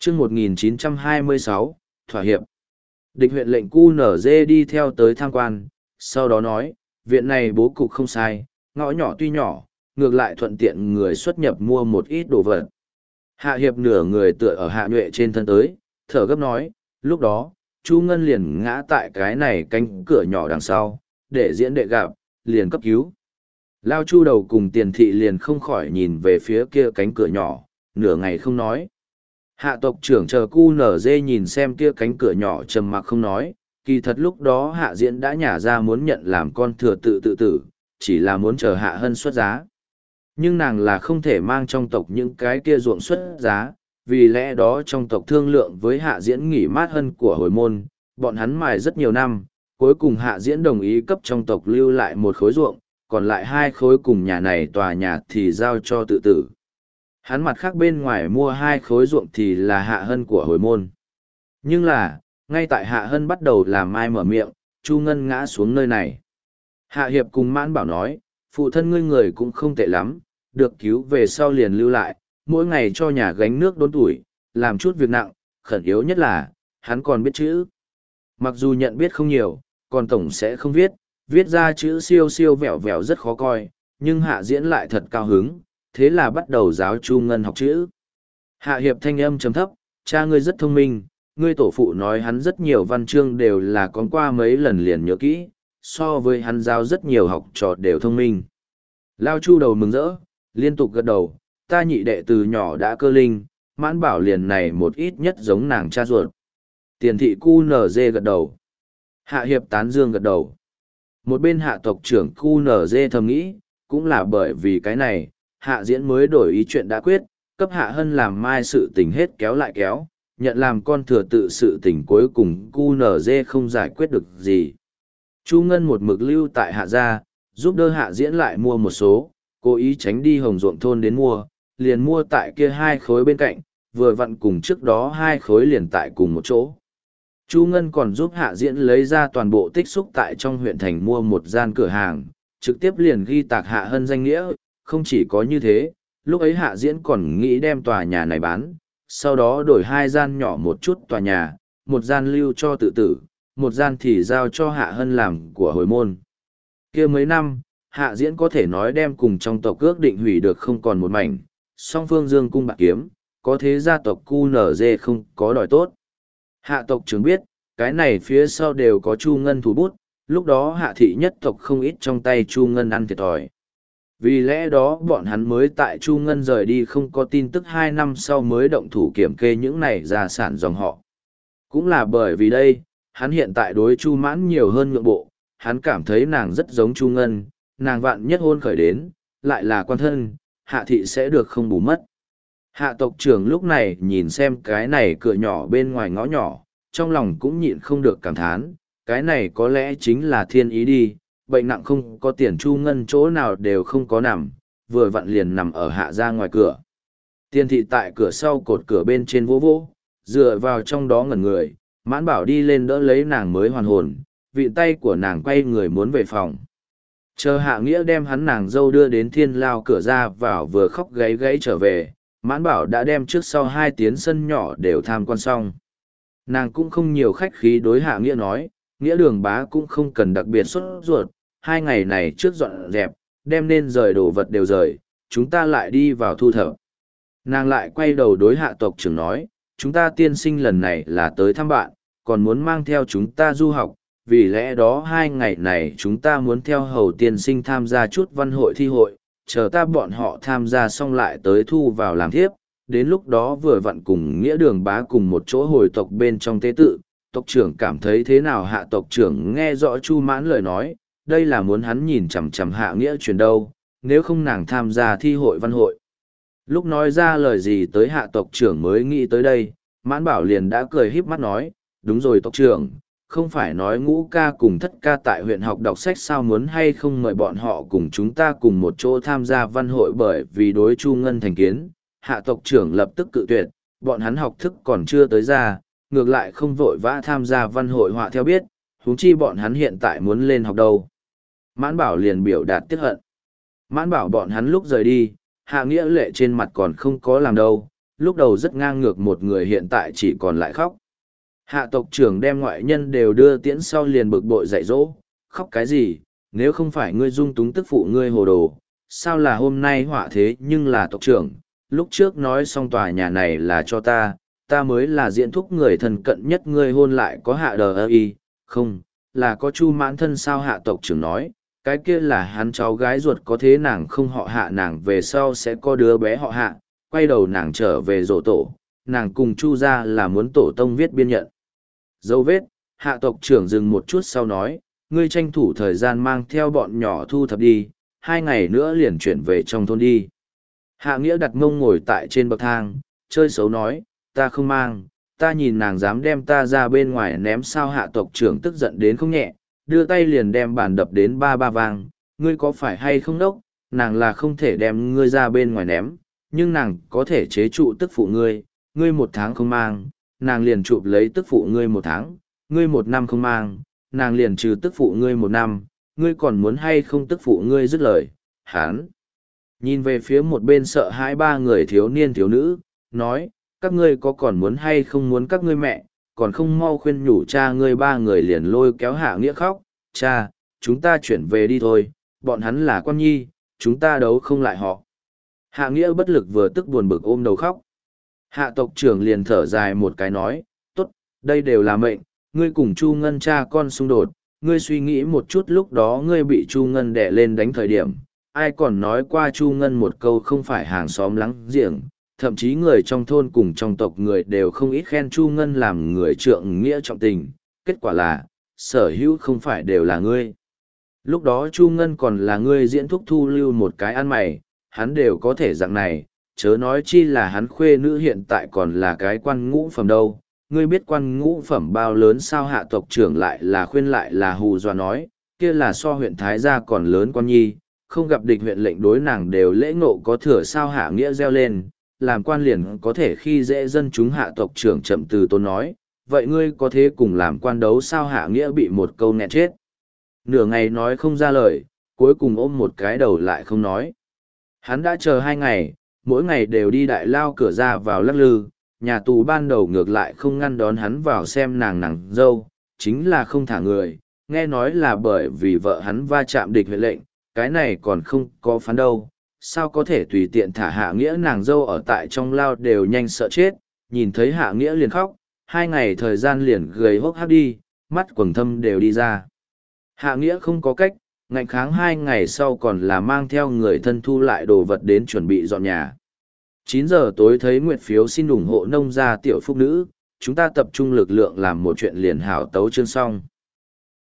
chương 1926, thỏa hiệp. Địch huyện lệnh QNZ đi theo tới tham quan, sau đó nói, viện này bố cục không sai, ngõ nhỏ tuy nhỏ, ngược lại thuận tiện người xuất nhập mua một ít đồ vật. Hạ hiệp nửa người tựa ở hạ nhuệ trên thân tới, thở gấp nói, lúc đó, Chu Ngân liền ngã tại cái này cánh cửa nhỏ đằng sau, để diễn đệ gặp, liền cấp cứu. Lao Chu đầu cùng tiền thị liền không khỏi nhìn về phía kia cánh cửa nhỏ, nửa ngày không nói. Hạ tộc trưởng chờ QNZ nhìn xem kia cánh cửa nhỏ trầm mặc không nói, kỳ thật lúc đó hạ diễn đã nhả ra muốn nhận làm con thừa tự tử, chỉ là muốn chờ hạ hân xuất giá. Nhưng nàng là không thể mang trong tộc những cái kia ruộng xuất giá, vì lẽ đó trong tộc thương lượng với hạ diễn nghỉ mát hân của hồi môn, bọn hắn mài rất nhiều năm, cuối cùng hạ diễn đồng ý cấp trong tộc lưu lại một khối ruộng, còn lại 2 khối cùng nhà này tòa nhà thì giao cho tự tử. Hắn mặt khác bên ngoài mua 2 khối ruộng thì là hạ hân của hồi môn. Nhưng là, ngay tại hạ hân bắt đầu làm ai mở miệng, Chu Ngân ngã xuống nơi này. Hạ hiệp cùng mãn bảo nói, phụ thân ngươi người cũng không tệ lắm, được cứu về sau liền lưu lại, mỗi ngày cho nhà gánh nước đốn tuổi, làm chút việc nặng, khẩn yếu nhất là, hắn còn biết chữ. Mặc dù nhận biết không nhiều, còn tổng sẽ không viết, viết ra chữ siêu siêu vẹo vẹo rất khó coi, nhưng hạ diễn lại thật cao hứng, thế là bắt đầu giáo Chu Ngân học chữ. Hạ hiệp thanh âm trầm thấp, cha ngươi rất thông minh, ngươi tổ phụ nói hắn rất nhiều văn chương đều là con qua mấy lần liền nhớ kỹ, so với hắn giáo rất nhiều học trò đều thông minh. Lao Chu đầu mừng rỡ, liên tục gật đầu, ta nhị đệ từ nhỏ đã cơ linh, mãn bảo liền này một ít nhất giống nàng cha ruột. Tiền thị QNZ gật đầu. Hạ hiệp tán dương gật đầu. Một bên hạ tộc trưởng QNZ thầm nghĩ, cũng là bởi vì cái này, hạ diễn mới đổi ý chuyện đã quyết, cấp hạ hân làm mai sự tình hết kéo lại kéo, nhận làm con thừa tự sự tình cuối cùng QNZ không giải quyết được gì. Chu Ngân một mực lưu tại hạ gia, giúp đỡ hạ diễn lại mua một số, cố ý tránh đi hồng ruộng thôn đến mua, liền mua tại kia 2 khối bên cạnh, vừa vặn cùng trước đó 2 khối liền tại cùng một chỗ. Chu Ngân còn giúp hạ diễn lấy ra toàn bộ tích xúc tại trong huyện thành mua một gian cửa hàng, trực tiếp liền ghi tạc hạ hân danh nghĩa, không chỉ có như thế, lúc ấy hạ diễn còn nghĩ đem tòa nhà này bán, sau đó đổi 2 gian nhỏ một chút tòa nhà, một gian lưu cho tự tử, một gian thì giao cho hạ hân làm của hồi môn. Kia mấy năm, hạ diễn có thể nói đem cùng trong tộc ước định hủy được không còn một mảnh, song phương dương cung bạc kiếm, có thế gia tộc QNZ không có đòi tốt. Hạ tộc trưởng biết, cái này phía sau đều có Chu Ngân thủ bút, lúc đó hạ thị nhất tộc không ít trong tay Chu Ngân ăn thiệt thòi. Vì lẽ đó bọn hắn mới tại Chu Ngân rời đi không có tin tức 2 năm sau mới động thủ kiểm kê những này gia sản dòng họ. Cũng là bởi vì đây, hắn hiện tại đối Chu Mãn nhiều hơn nhượng bộ, hắn cảm thấy nàng rất giống Chu Ngân, nàng vạn nhất hôn khởi đến, lại là quan thân, hạ thị sẽ được không bù mất. Hạ tộc trưởng lúc này nhìn xem cái này cửa nhỏ bên ngoài ngõ nhỏ, trong lòng cũng nhịn không được cảm thán, cái này có lẽ chính là thiên ý đi, bệnh nặng không có tiền Chu Ngân chỗ nào đều không có nằm, vừa vặn liền nằm ở hạ ra ngoài cửa. Tiên thị tại cửa sau cột cửa bên trên vô vô, dựa vào trong đó ngẩn người, mãn bảo đi lên đỡ lấy nàng mới hoàn hồn, vị tay của nàng quay người muốn về phòng. Chờ hạ nghĩa đem hắn nàng dâu đưa đến thiên lao cửa ra vào vừa khóc gáy gáy trở về, mãn bảo đã đem trước sau 2 tiến sân nhỏ đều tham quan xong. Nàng cũng không nhiều khách khí đối hạ nghĩa nói, nghĩa đường bá cũng không cần đặc biệt sốt ruột, 2 ngày này trước dọn dẹp, đem nên rời đồ vật đều rời, chúng ta lại đi vào thu thập. Nàng lại quay đầu đối hạ tộc trưởng nói, chúng ta tiên sinh lần này là tới thăm bạn, còn muốn mang theo chúng ta du học, vì lẽ đó 2 ngày này chúng ta muốn theo hầu tiên sinh tham gia chút văn hội thi hội, chờ ta bọn họ tham gia xong lại tới thu vào làm thiếp, đến lúc đó vừa vặn cùng nghĩa đường bá cùng một chỗ hồi tộc bên trong tế tự, tộc trưởng cảm thấy thế nào hạ tộc trưởng nghe rõ Chu Mãn lời nói, đây là muốn hắn nhìn chằm chằm hạ nghĩa truyền đâu, nếu không nàng tham gia thi hội văn hội. Lúc nói ra lời gì tới hạ tộc trưởng mới nghĩ tới đây, Mãn Bảo liền đã cười híp mắt nói, đúng rồi tộc trưởng, không phải nói Ngũ ca cùng Thất ca tại huyện học đọc sách sao muốn hay không mời bọn họ cùng chúng ta cùng một chỗ tham gia văn hội bởi vì đối Chu Ngân thành kiến, hạ tộc trưởng lập tức cự tuyệt, bọn hắn học thức còn chưa tới ra, ngược lại không vội vã tham gia văn hội họa theo biết, huống chi bọn hắn hiện tại muốn lên học đâu. Mãn Bảo liền biểu đạt tiếc hận. Mãn Bảo bọn hắn lúc rời đi, hạ nghĩa lệ trên mặt còn không có làm đâu, lúc đầu rất ngang ngược một người hiện tại chỉ còn lại khóc. Hạ tộc trưởng đem ngoại nhân đều đưa tiễn sau liền bực bội dạy dỗ, khóc cái gì, nếu không phải ngươi dung túng tức phụ ngươi hồ đồ, sao là hôm nay họa thế nhưng là tộc trưởng, lúc trước nói xong tòa nhà này là cho ta mới là diễn thúc người thân cận nhất ngươi hôn lại có hạ đờ ơ y, không, là có chu mãn thân sao hạ tộc trưởng nói, cái kia là hắn cháu gái ruột có thế nàng không họ hạ nàng về sau sẽ có đứa bé họ hạ, quay đầu nàng trở về rổ tổ, nàng cùng chu ra là muốn tổ tông viết biên nhận. Dấu vết, hạ tộc trưởng dừng một chút sau nói, ngươi tranh thủ thời gian mang theo bọn nhỏ thu thập đi, 2 ngày nữa liền chuyển về trong thôn đi. Hạ nghĩa đặt mông ngồi tại trên bậc thang, chơi xấu nói, ta không mang, ta nhìn nàng dám đem ta ra bên ngoài ném sao hạ tộc trưởng tức giận đến không nhẹ, đưa tay liền đem bàn đập đến ba vang, ngươi có phải hay không đốc, nàng là không thể đem ngươi ra bên ngoài ném, nhưng nàng có thể chế trụ tức phụ ngươi 1 tháng không mang, nàng liền chụp lấy tức phụ ngươi 1 tháng, ngươi 1 năm không mang, nàng liền trừ tức phụ ngươi 1 năm, ngươi còn muốn hay không tức phụ ngươi dứt lời, hán. Nhìn về phía một bên sợ hãi 3 người thiếu niên thiếu nữ, nói, các ngươi có còn muốn hay không muốn các ngươi mẹ, còn không mau khuyên nhủ cha ngươi 3 người liền lôi kéo hạ nghĩa khóc, cha, chúng ta chuyển về đi thôi, bọn hắn là quan nhi, chúng ta đấu không lại họ. Hạ nghĩa bất lực vừa tức buồn bực ôm đầu khóc. Hạ tộc trưởng liền thở dài một cái nói, tốt, đây đều là mệnh, ngươi cùng Chu Ngân cha con xung đột, ngươi suy nghĩ một chút lúc đó ngươi bị Chu Ngân đè lên đánh thời điểm, ai còn nói qua Chu Ngân một câu không phải hàng xóm láng giềng, thậm chí người trong thôn cùng trong tộc người đều không ít khen Chu Ngân làm người trượng nghĩa trọng tình, kết quả là, sở hữu không phải đều là ngươi. Lúc đó Chu Ngân còn là ngươi diễn thúc thu lưu một cái ăn mày, hắn đều có thể dạng này, chớ nói chi là hắn khuê nữ hiện tại còn là cái quan ngũ phẩm đâu. Ngươi biết quan ngũ phẩm bao lớn sao hạ tộc trưởng lại là khuyên lại là hù dọa nói, kia là so huyện Thái Gia còn lớn quan nhi, không gặp địch huyện lệnh đối nàng đều lễ ngộ có thừa sao hạ nghĩa reo lên, làm quan liền có thể khi dễ dân chúng hạ tộc trưởng chậm từ tôn nói, vậy ngươi có thế cùng làm quan đấu sao hạ nghĩa bị một câu nghẹn chết. Nửa ngày nói không ra lời, cuối cùng ôm một cái đầu lại không nói. Hắn đã chờ 2 ngày, mỗi ngày đều đi đại lao cửa ra vào lắc lư, nhà tù ban đầu ngược lại không ngăn đón hắn vào xem nàng dâu, chính là không thả người, nghe nói là bởi vì vợ hắn va chạm địch huyện lệnh, cái này còn không có phán đâu, sao có thể tùy tiện thả hạ nghĩa nàng dâu ở tại trong lao đều nhanh sợ chết, nhìn thấy hạ nghĩa liền khóc, 2 ngày thời gian liền gầy hốc hác đi, mắt quầng thâm đều đi ra. Hạ nghĩa không có cách, ngạnh kháng 2 ngày sau còn là mang theo người thân thu lại đồ vật đến chuẩn bị dọn nhà. 9 giờ tối thấy nguyệt phiếu xin ủng hộ nông gia tiểu phúc nữ, chúng ta tập trung lực lượng làm một chuyện liền hảo tấu chương xong.